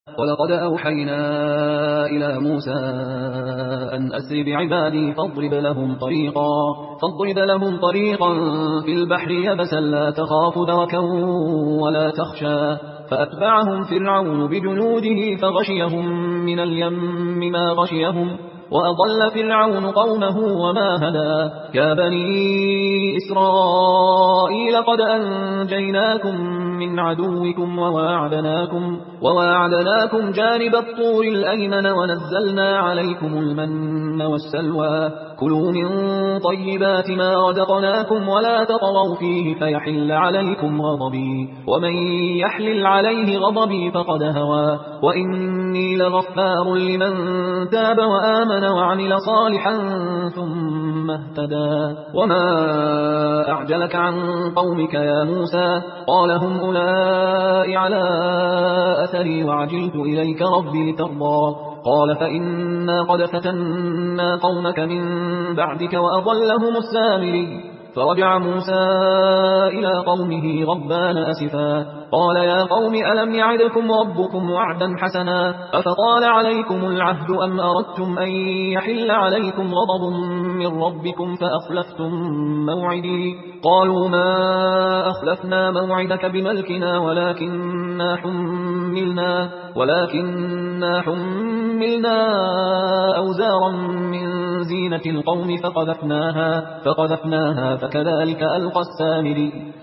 ولقد أوحينا إلى موسى أن أسر بعبادي فاضرب لهم طريقا في البحر يبسا لا تخاف دركا ولا تخشى فأتبعهم فرعون بجنوده فغشيهم من اليم ما غشيهم وأضل فرعون قومه وما هدى يا بني إسرائيل قد أنجيناكم من عدوكم وواعدناكم جانب الطور الأيمن ونزلنا عليكم المن والسلوى كلوا من طيبات ما رزقناكم ولا تطغوا فيه فيحل عليكم غضبي ومن يحلل عليه غضبي فقد هوى وإني لغفار لمن تاب وآمن وعمل صالحا ثم اهتدى وما أعجلك عن قومك يا موسى قال هم أولئك على أثري وعجلت إليك ربي لترضى قال فإنا قد فتنا قومك من بعدك وأضلهم السامري فرجع موسى إلى قومه غضبان أسفا قال يا قوم ألم يعدكم ربكم وعدا حسنا أفطال عليكم العهد أم أردتم أن يحل عليكم غضب من ربكم فأخلفتم موعدي قالوا ما أخلفنا موعدك بملكنا ولكننا حملنا أوزارا من زينة القوم فقذفناها فكذلك ألقى السامري